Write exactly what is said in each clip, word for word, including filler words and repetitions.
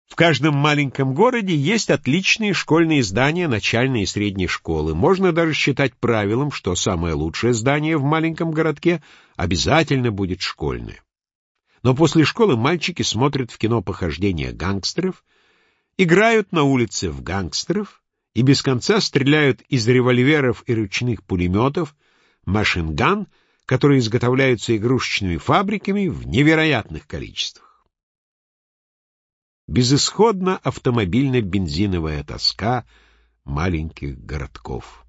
В каждом маленьком городе есть отличные школьные здания начальной и средней школы. Можно даже считать правилом, что самое лучшее здание в маленьком городке обязательно будет школьное. Но после школы мальчики смотрят в кино похождения гангстеров, играют на улице в гангстеров и без конца стреляют из револьверов и ручных пулеметов, машин-ган, которые изготовляются игрушечными фабриками в невероятных количествах. Безысходна автомобильно-бензиновая тоска маленьких городков.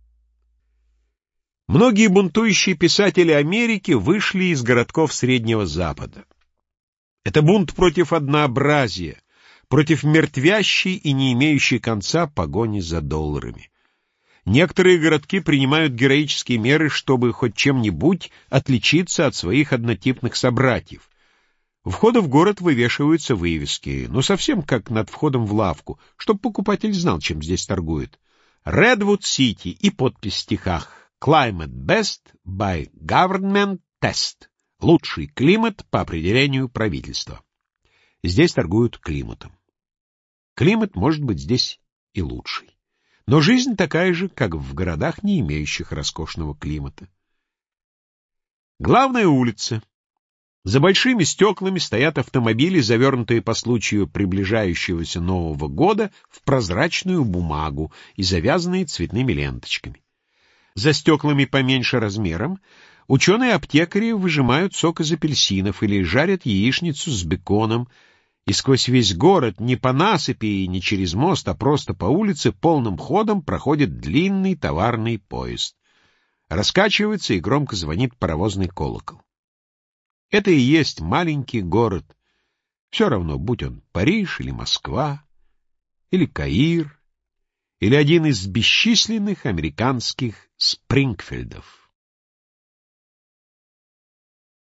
Многие бунтующие писатели Америки вышли из городков Среднего Запада. Это бунт против однообразия, против мертвящей и не имеющей конца погони за долларами. Некоторые городки принимают героические меры, чтобы хоть чем-нибудь отличиться от своих однотипных собратьев. У входа в город вывешиваются вывески, ну совсем как над входом в лавку, чтобы покупатель знал, чем здесь торгуют. Redwood City и подпись в стихах Climate Best by Government Test. Лучший климат по определению правительства. Здесь торгуют климатом. Климат может быть здесь и лучший. Но жизнь такая же, как в городах, не имеющих роскошного климата. Главная улица. За большими стеклами стоят автомобили, завернутые по случаю приближающегося Нового года в прозрачную бумагу и завязанные цветными ленточками. За стеклами поменьше размером ученые-аптекари выжимают сок из апельсинов или жарят яичницу с беконом, и сквозь весь город, не по насыпи и не через мост, а просто по улице полным ходом проходит длинный товарный поезд. Раскачивается и громко звонит паровозный колокол. Это и есть маленький город. Все равно, будь он Париж или Москва, или Каир, или один из бесчисленных американских Спрингфилдов.